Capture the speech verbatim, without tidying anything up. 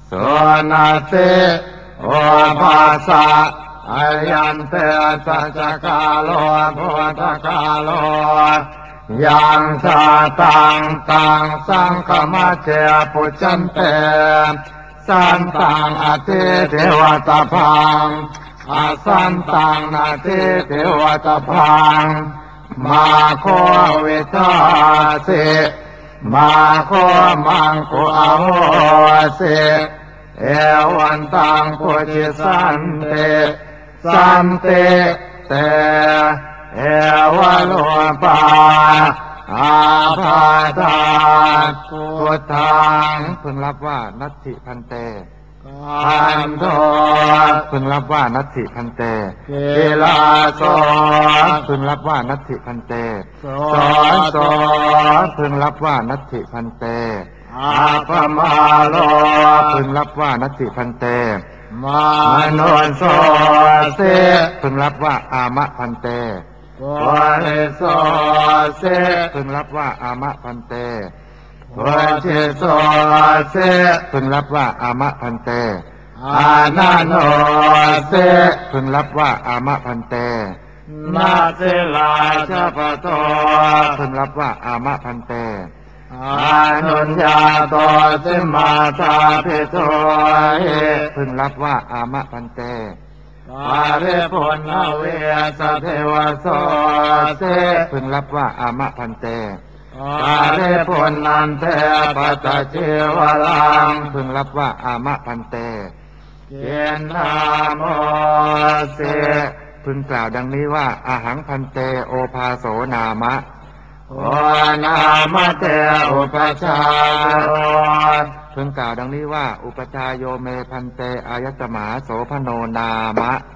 สุนัสสิโอภาสะอายันเตสัจกาโลพุทธกาโลยังชาตังตังสังฆมัจเจปุจจันเตสันตังอธิเทวตาพังอาสันตังนาทิเทวตาพังมาโควิทาสิมาโคมังคุอาโหสิเอวันตังปุจิสันเตสันเตเตเอวโลปาอาภาตาพุทธังพึงรับว่านัตถิพันเตพันโทพึงรับว่านัตถิพันเตกิลาโสพึงรับว่านัตถิพันเตโสโสพึงรับว่านัตถิพันเตอาปมาโลพึงรับว่านัตถิพันเตมาโนโสเสพึงรับว่าอามะพันเตวาริโสเสพึงรับว่าอามะพันเตวาจิโสเสพึงรับว่าอามะพันเตอานาโนเสพึงรับว่าอามะพันเตนาเสลาชาปโตพึงรับว่าอามะพันเตอานุญญาโตสิมาตาภิโตเอพึงรับว่าอามะพันเตปาริปุณณเวสเทวโสเสพึงรับว่าอามะพันเตปาริปุณณันเตปัจเจวรังพึงรับว่าอามะพันเตเกณฑ์นาโมเสพึงกล่าวดังนี้ว่าอาหังพันเตโอภาโสนามะโอนามะเตอุปชาโยพึงกล่าวดังนี้ว่าอุปชาโยเมพันเตอายตมหาโสพโนนามะ